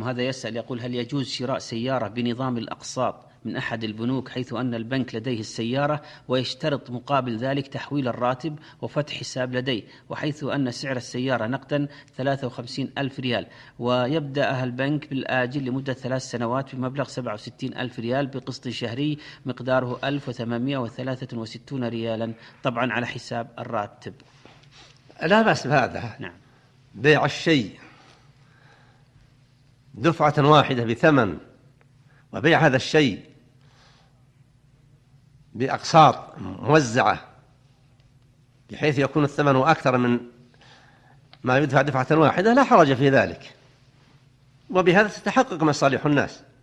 وهذا يسأل يقول: هل يجوز شراء سيارة بنظام الأقساط من أحد البنوك، حيث أن البنك لديه السيارة ويشترط مقابل ذلك تحويل الراتب وفتح حساب لديه، وحيث أن سعر السيارة نقدا 53,000 ريال، ويبدأها البنك بالآجل لمدة 3 سنوات بمبلغ 67,000 ريال بقسط شهري مقداره 1863 ريالا، طبعا على حساب الراتب؟ لا بأس بهذا. نعم. بيع الشيء دفعة واحدة بثمن، وبيع هذا الشيء بأقساط موزعة بحيث يكون الثمن أكثر من ما يدفع دفعة واحدة، لا حرج في ذلك، وبهذا تتحقق مصالح الناس.